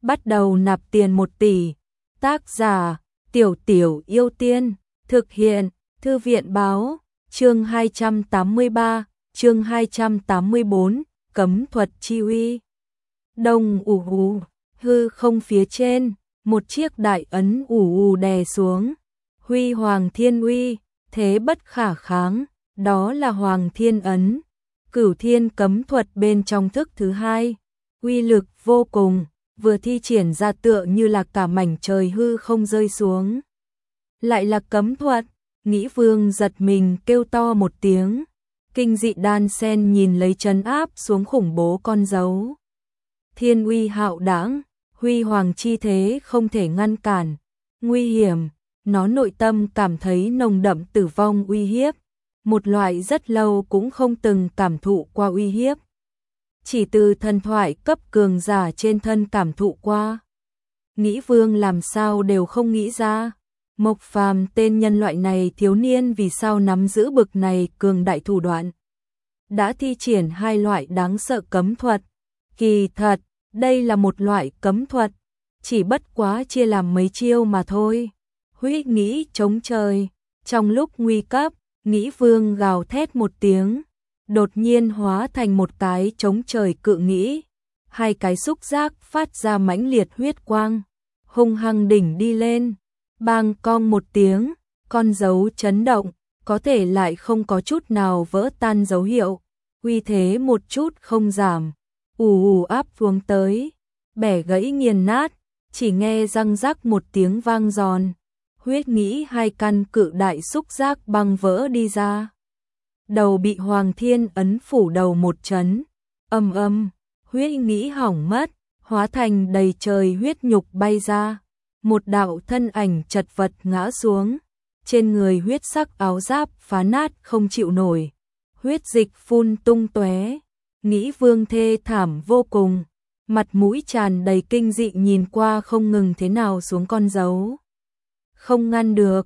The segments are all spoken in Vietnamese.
bắt đầu nạp tiền 1 tỷ. Tác giả Tiểu Tiểu Yêu Tiên. Thực hiện Thư viện báo. Chương 283, chương 284, cấm thuật chi uy. Đông ù hư không phía trên, một chiếc đại ấn ù đè xuống. Huy Hoàng Thiên Uy, thế bất khả kháng, đó là Hoàng Thiên ấn. Cửu Thiên cấm thuật bên trong thức thứ hai, uy lực vô cùng, vừa thi triển ra tựa như là cả mảnh trời hư không rơi xuống. Lại là cấm thuật, Nghĩ Vương giật mình kêu to một tiếng, kinh dị đan sen nhìn lấy trấn áp xuống khủng bố con dấu. Thiên uy hạo đãng, huy hoàng chi thế không thể ngăn cản, nguy hiểm, nó nội tâm cảm thấy nồng đậm tử vong uy hiếp, một loại rất lâu cũng không từng cảm thụ qua uy hiếp. Chỉ từ thần thoại cấp cường giả trên thân cảm thụ qua. Nghĩ Vương làm sao đều không nghĩ ra, Mộc Phàm tên nhân loại này thiếu niên vì sao nắm giữ bực này cường đại thủ đoạn. Đã thi triển hai loại đáng sợ cấm thuật, kỳ thật, đây là một loại cấm thuật, chỉ bất quá chia làm mấy chiêu mà thôi. Huy nghĩ chống trời, trong lúc nguy cấp, Nghĩ Vương gào thét một tiếng, đột nhiên hóa thành một cái chống trời cự nghĩ, hai cái xúc giác phát ra mãnh liệt huyết quang, hung hăng đỉnh đi lên, bang cong một tiếng, con dấu chấn động, có thể lại không có chút nào vỡ tan dấu hiệu, uy thế một chút không giảm, ù áp xuống tới, bẻ gãy nghiền nát, chỉ nghe răng rắc một tiếng vang giòn, huyết nghĩ hai căn cự đại xúc giác băng vỡ đi ra. Đầu bị Hoàng Thiên ấn phủ đầu một chấn, huyết nghĩ hỏng mất, hóa thành đầy trời huyết nhục bay ra, một đạo thân ảnh chật vật ngã xuống, trên người huyết sắc áo giáp phá nát không chịu nổi, huyết dịch phun tung tóe. Nghĩ Vương thê thảm vô cùng, mặt mũi tràn đầy kinh dị nhìn qua không ngừng thế nào xuống con dấu. Không ngăn được,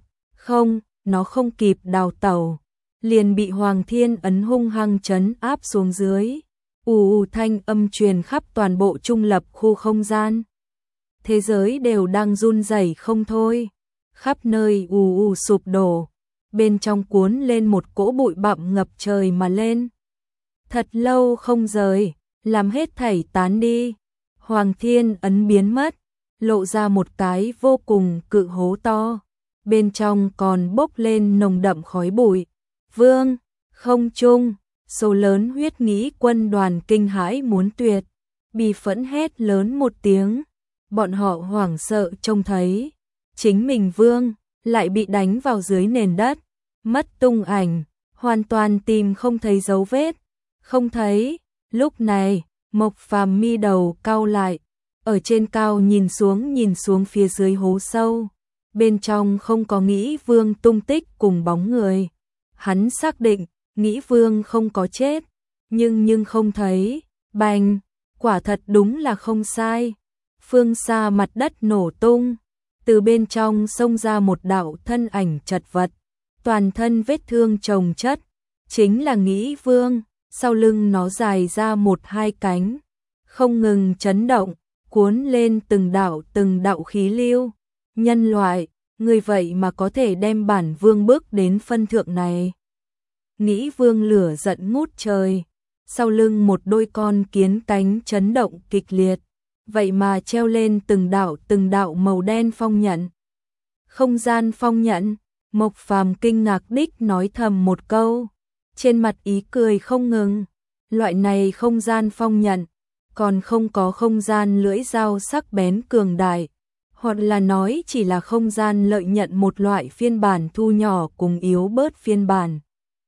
nó không kịp đào tẩu, liền bị Hoàng Thiên ấn hung hăng trấn áp xuống dưới. Thanh âm truyền khắp toàn bộ trung lập khu không gian. Thế giới đều đang run rẩy không thôi, khắp nơi sụp đổ, bên trong cuốn lên một cỗ bụi bặm ngập trời mà lên. Thật lâu không rời, làm hết thảy tán đi. Hoàng Thiên ấn biến mất, lộ ra một cái vô cùng cự hố to, bên trong còn bốc lên nồng đậm khói bụi. Vương, không trung, số lớn huyết nghĩ quân đoàn kinh hãi muốn tuyệt, bi phẫn hét lớn một tiếng, bọn họ hoảng sợ trông thấy, chính mình Vương, lại bị đánh vào dưới nền đất, mất tung ảnh, hoàn toàn tìm không thấy dấu vết, không thấy. Lúc này, Mộc Phàm mi đầu cau lại, ở trên cao nhìn xuống phía dưới hố sâu, bên trong không có Nghĩ Vương tung tích cùng bóng người. Hắn xác định, Nghĩ Vương không có chết, nhưng không thấy, bành, quả thật đúng là không sai. Phương xa mặt đất nổ tung, từ bên trong xông ra một đạo thân ảnh chật vật, toàn thân vết thương chồng chất, chính là Nghĩ Vương, sau lưng nó dài ra một hai cánh, không ngừng chấn động, cuốn lên từng đạo khí lưu. Nhân loại, người vậy mà có thể đem bản Vương bước đến phân thượng này. Nghĩ Vương lửa giận ngút trời, sau lưng một đôi con kiến cánh chấn động kịch liệt, vậy mà treo lên từng đạo màu đen phong nhận. Không gian phong nhận, Mộc Phàm kinh ngạc đích nói thầm một câu, trên mặt ý cười không ngừng. Loại này không gian phong nhận, còn không có không gian lưỡi dao sắc bén cường đại, hoặc là nói chỉ là không gian lợi nhận một loại phiên bản thu nhỏ cùng yếu bớt phiên bản.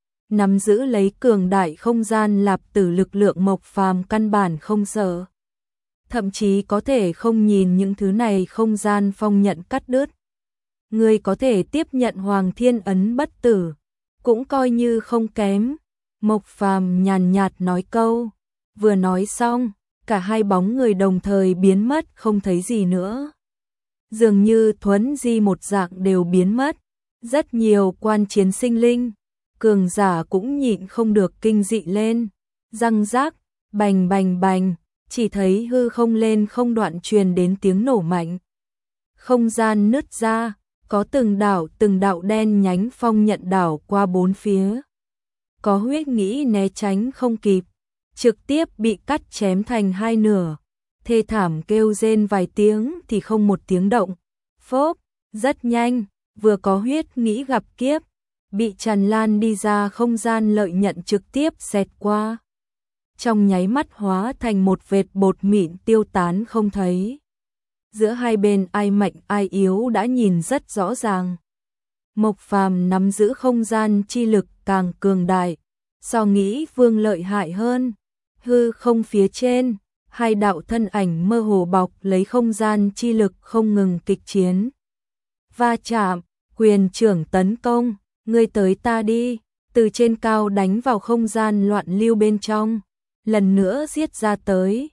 Nắm giữ lấy cường đại không gian lạp tử lực lượng Mộc Phàm căn bản không sợ. Thậm chí có thể không nhìn những thứ này không gian phong nhận cắt đứt. Người có thể tiếp nhận Hoàng Thiên ấn bất tử, cũng coi như không kém. Mộc Phàm nhàn nhạt nói câu, vừa nói xong, cả hai bóng người đồng thời biến mất không thấy gì nữa. Dường như thuấn di một dạng đều biến mất, rất nhiều quan chiến sinh linh, cường giả cũng nhịn không được kinh dị lên, răng rác, bành bành bành, chỉ thấy hư không lên không đoạn truyền đến tiếng nổ mạnh. Không gian nứt ra, có từng đạo đen nhánh phong nhận đảo qua bốn phía. Có huyết nghĩ né tránh không kịp, trực tiếp bị cắt chém thành hai nửa. Thê thảm kêu rên vài tiếng thì không một tiếng động. Phốp, rất nhanh, vừa có huyết nghĩ gặp kiếp, bị tràn lan đi ra không gian lợi nhận trực tiếp xẹt qua. Trong nháy mắt hóa thành một vệt bột mịn tiêu tán không thấy. Giữa hai bên ai mạnh ai yếu đã nhìn rất rõ ràng. Mộc Phàm nắm giữ không gian chi lực càng cường đại, so nghĩ Vương lợi hại hơn. Hư không phía trên, hai đạo thân ảnh mơ hồ bọc lấy không gian chi lực không ngừng kịch chiến. Va chạm, quyền trưởng tấn công, ngươi tới ta đi, từ trên cao đánh vào không gian loạn lưu bên trong, lần nữa giết ra tới.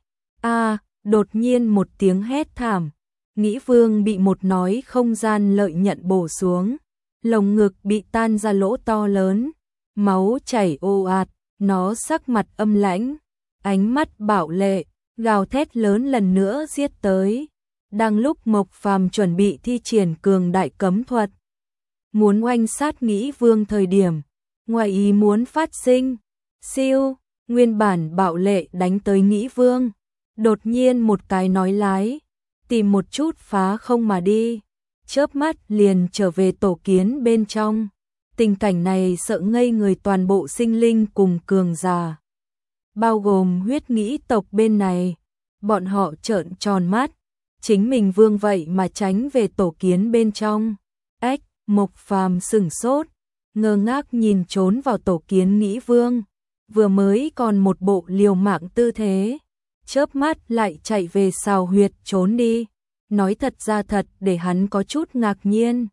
Đột nhiên một tiếng hét thảm, nghĩ Vương bị một nói không gian lợi nhận bổ xuống, lồng ngực bị tan ra lỗ to lớn, máu chảy ồ ạt, nó sắc mặt âm lãnh, ánh mắt bạo lệ, gào thét lớn lần nữa giết tới. Đang lúc Mộc Phàm chuẩn bị thi triển cường đại cấm thuật, muốn oanh sát nghĩ Vương thời điểm, ngoài ý muốn phát sinh, siêu, nguyên bản bạo lệ đánh tới nghĩ Vương, đột nhiên một cái nói lái, tìm một chút phá không mà đi, chớp mắt liền trở về tổ kiến bên trong. Tình cảnh này sợ ngây người toàn bộ sinh linh cùng cường giả, bao gồm huyết nghĩ tộc bên này, bọn họ trợn tròn mắt, chính mình Vương vậy mà tránh về tổ kiến bên trong. Mộc Phàm sửng sốt, ngơ ngác nhìn trốn vào tổ kiến nghĩ Vương, vừa mới còn một bộ liều mạng tư thế, chớp mắt lại chạy về xào huyệt trốn đi. Nói thật ra thật để hắn có chút ngạc nhiên.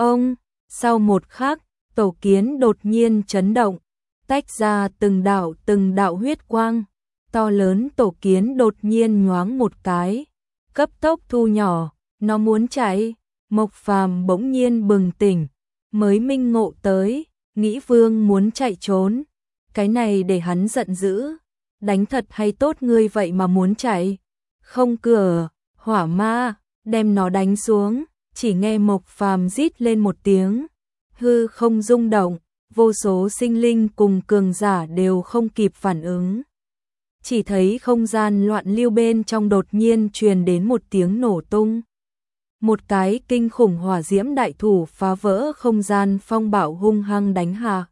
Sau một khắc, tổ kiến đột nhiên chấn động, tách ra từng đạo huyết quang, to lớn tổ kiến đột nhiên nhoáng một cái, cấp tốc thu nhỏ, nó muốn chạy. Mộc Phàm bỗng nhiên bừng tỉnh, mới minh ngộ tới, nghĩ Vương muốn chạy trốn, cái này để hắn giận dữ, đánh thật hay tốt ngươi vậy mà muốn chạy, không cửa, hỏa ma, đem nó đánh xuống. Chỉ nghe Mộc Phàm rít lên một tiếng, hư không rung động, vô số sinh linh cùng cường giả đều không kịp phản ứng. Chỉ thấy không gian loạn lưu bên trong đột nhiên truyền đến một tiếng nổ tung. Một cái kinh khủng hỏa diễm đại thủ phá vỡ không gian phong bạo hung hăng đánh hạ.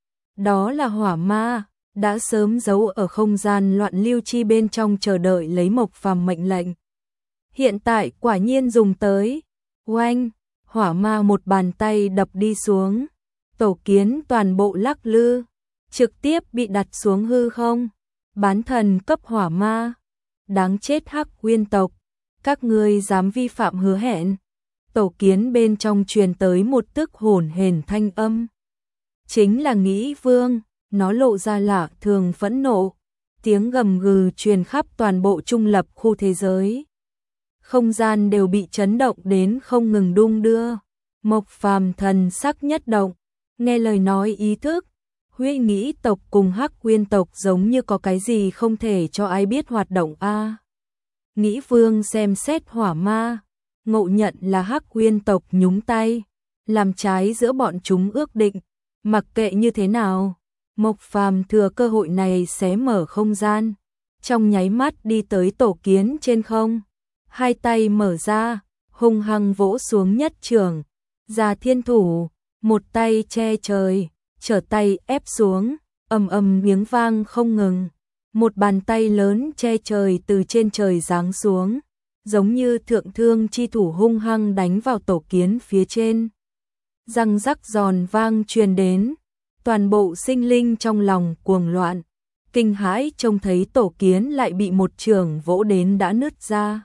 Đó là hỏa ma, đã sớm giấu ở không gian loạn lưu chi bên trong chờ đợi lấy Mộc Phàm mệnh lệnh. Hiện tại quả nhiên dùng tới. Oanh, hỏa ma một bàn tay đập đi xuống. Tổ kiến toàn bộ lắc lư, trực tiếp bị đặt xuống hư không. Bán thần cấp hỏa ma. Đáng chết Hắc Nguyên tộc, các ngươi dám vi phạm hứa hẹn. Tổ kiến bên trong truyền tới một tức hổn hển thanh âm. Chính là nghĩ Vương, nó lộ ra lạ thường phẫn nộ. Tiếng gầm gừ truyền khắp toàn bộ trung lập khu thế giới. Không gian đều bị chấn động đến không ngừng đung đưa. Mộc Phàm thần sắc nhất động, nghe lời nói ý thức. Huy nghĩ tộc cùng Hắc Nguyên tộc giống như có cái gì không thể cho ai biết hoạt động a. Nghĩ Vương xem xét hỏa ma, ngộ nhận là Hắc Nguyên tộc nhúng tay, làm trái giữa bọn chúng ước định. Mặc kệ như thế nào, Mộc Phàm thừa cơ hội này xé mở không gian, trong nháy mắt đi tới tổ kiến trên không. Hai tay mở ra, hung hăng vỗ xuống nhất trường, ra thiên thủ, một tay che trời, trở tay ép xuống, ầm ầm miếng vang không ngừng. Một bàn tay lớn che trời từ trên trời giáng xuống, giống như thượng thương chi thủ hung hăng đánh vào tổ kiến phía trên. Răng rắc giòn vang truyền đến, toàn bộ sinh linh trong lòng cuồng loạn, kinh hãi trông thấy tổ kiến lại bị một chưởng vỗ đến đã nứt ra.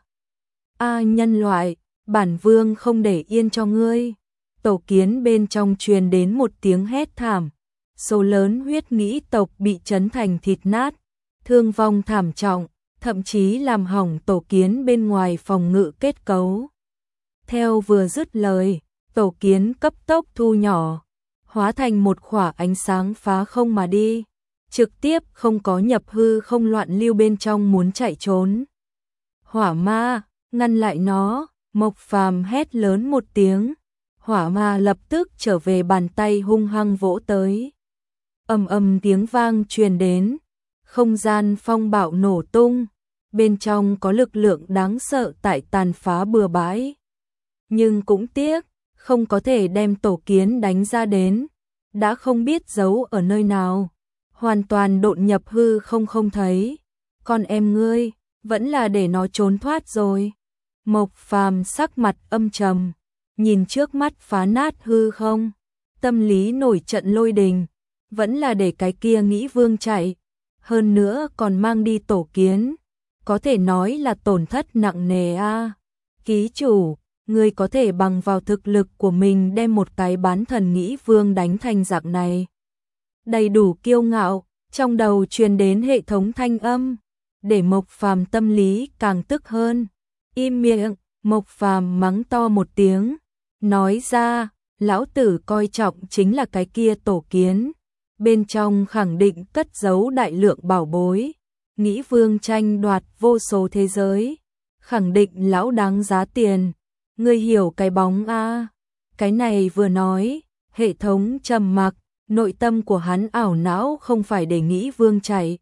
Nhân loại, bản Vương không để yên cho ngươi. Tổ kiến bên trong truyền đến một tiếng hét thảm, số lớn huyết nghĩ tộc bị chấn thành thịt nát, thương vong thảm trọng, thậm chí làm hỏng tổ kiến bên ngoài phòng ngự kết cấu. Theo vừa dứt lời, tổ kiến cấp tốc thu nhỏ, hóa thành một khỏa ánh sáng phá không mà đi. trực tiếp không có nhập hư không loạn lưu bên trong muốn chạy trốn. Hỏa ma, ngăn lại nó, Mộc Phàm hét lớn một tiếng. Hỏa ma lập tức trở về, bàn tay hung hăng vỗ tới. Ầm ầm tiếng vang truyền đến, không gian phong bạo nổ tung, bên trong có lực lượng đáng sợ tại tàn phá bừa bãi. Nhưng cũng tiếc, không có thể đem tổ kiến đánh ra đến, đã không biết giấu ở nơi nào, hoàn toàn độn nhập hư không thấy. Con em ngươi, vẫn là để nó trốn thoát rồi. Mộc Phàm sắc mặt âm trầm, nhìn trước mắt phá nát hư không, tâm lý nổi trận lôi đình, vẫn là để cái kia Nghĩ Vương chạy, hơn nữa còn mang đi tổ kiến, có thể nói là tổn thất nặng nề a. Ký chủ, ngươi có thể bằng vào thực lực của mình đem một cái bán thần Nghĩ Vương đánh thành dạng này. Đầy đủ kiêu ngạo, trong đầu truyền đến hệ thống thanh âm, để Mộc Phàm tâm lý càng tức hơn. Im miệng, Mộc Phàm mắng to một tiếng, nói ra, lão tử coi trọng chính là cái kia tổ kiến, bên trong khẳng định cất giấu đại lượng bảo bối, Nghĩ Vương tranh đoạt vô số thế giới, khẳng định lão đáng giá tiền, ngươi hiểu cái bóng a. Cái này vừa nói, hệ thống trầm mặc, nội tâm của hắn ảo não không phải để Nghĩ Vương chạy.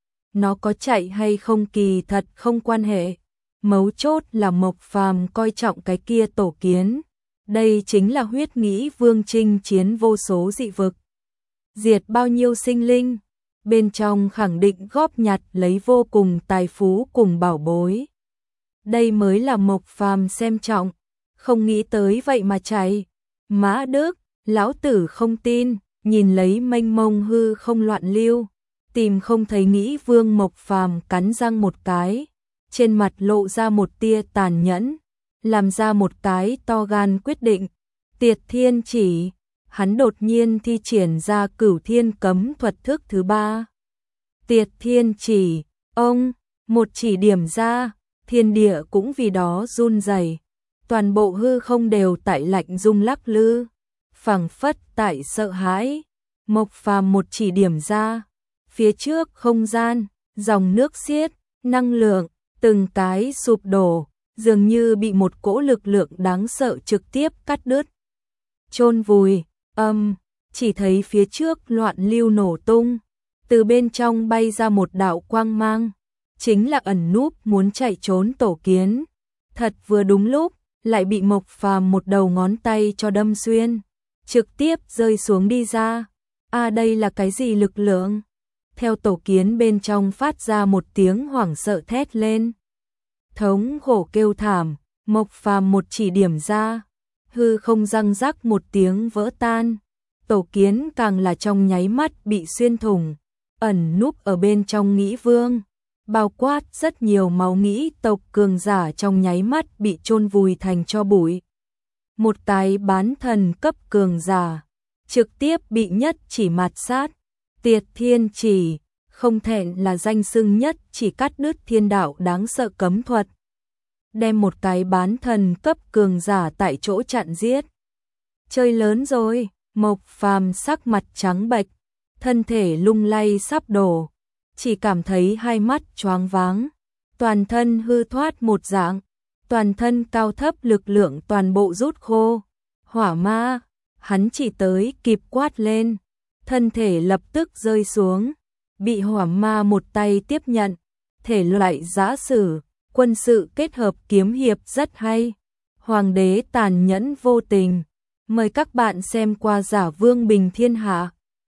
Nó có chạy hay không kỳ thật không quan hệ, mấu chốt là Mộc Phàm coi trọng cái kia tổ kiến. Đây chính là huyết Nghĩ Vương chinh chiến vô số dị vực, diệt bao nhiêu sinh linh, bên trong khẳng định góp nhặt lấy vô cùng tài phú cùng bảo bối. Đây mới là Mộc Phàm xem trọng, không nghĩ tới vậy mà chạy. Mã Đức, lão tử không tin, nhìn lấy mênh mông hư không loạn lưu, tìm không thấy Nghĩ Vương. Mộc Phàm cắn răng một cái, trên mặt lộ ra một tia tàn nhẫn, làm ra một cái to gan quyết định. Tiệt Thiên Chỉ, hắn đột nhiên thi triển ra Cửu Thiên Cấm thuật thức thứ 3. Tiệt Thiên Chỉ, ông, một chỉ điểm ra, thiên địa cũng vì đó run rẩy, toàn bộ hư không đều tại lạnh rung lắc lư, phảng phất tại sợ hãi. Mộc Phàm một chỉ điểm ra, phía trước không gian, dòng nước xiết, năng lượng, từng cái sụp đổ, dường như bị một cỗ lực lượng đáng sợ trực tiếp cắt đứt, chôn vùi. Chỉ thấy phía trước loạn lưu nổ tung, từ bên trong bay ra một đạo quang mang, chính là ẩn núp muốn chạy trốn tổ kiến. Thật vừa đúng lúc, lại bị Mộc Phàm một đầu ngón tay cho đâm xuyên, trực tiếp rơi xuống đi ra. Đây là cái gì lực lượng? Theo tổ kiến bên trong phát ra một tiếng hoảng sợ thét lên, thống khổ kêu thảm. Mộc Phàm một chỉ điểm ra, hư không răng rắc một tiếng vỡ tan, tổ kiến càng là trong nháy mắt bị xuyên thủng, ẩn núp ở bên trong Nghĩ Vương, bao quát rất nhiều máu Nghĩ tộc cường giả trong nháy mắt bị chôn vùi thành tro bụi. Một cái bán thần cấp cường giả trực tiếp bị nhất chỉ mạt sát. Tiệt Thiên Chỉ, không thẹn là danh xưng nhất chỉ cắt đứt thiên đạo đáng sợ cấm thuật, đem một cái bán thần cấp cường giả tại chỗ chặn giết. Chơi lớn rồi. Mộc Phàm sắc mặt trắng bệch, thân thể lung lay sắp đổ, chỉ cảm thấy hai mắt choáng váng, toàn thân hư thoát một dạng, toàn thân cao thấp lực lượng toàn bộ rút khô. Hỏa ma, hắn chỉ tới kịp quát lên, thân thể lập tức rơi xuống, bị hỏa ma một tay tiếp nhận. Thể loại giã sử, quân sự kết hợp kiếm hiệp rất hay. Hoàng đế tàn nhẫn vô tình. Mời các bạn xem qua Giả Vương Bình Thiên Hạ.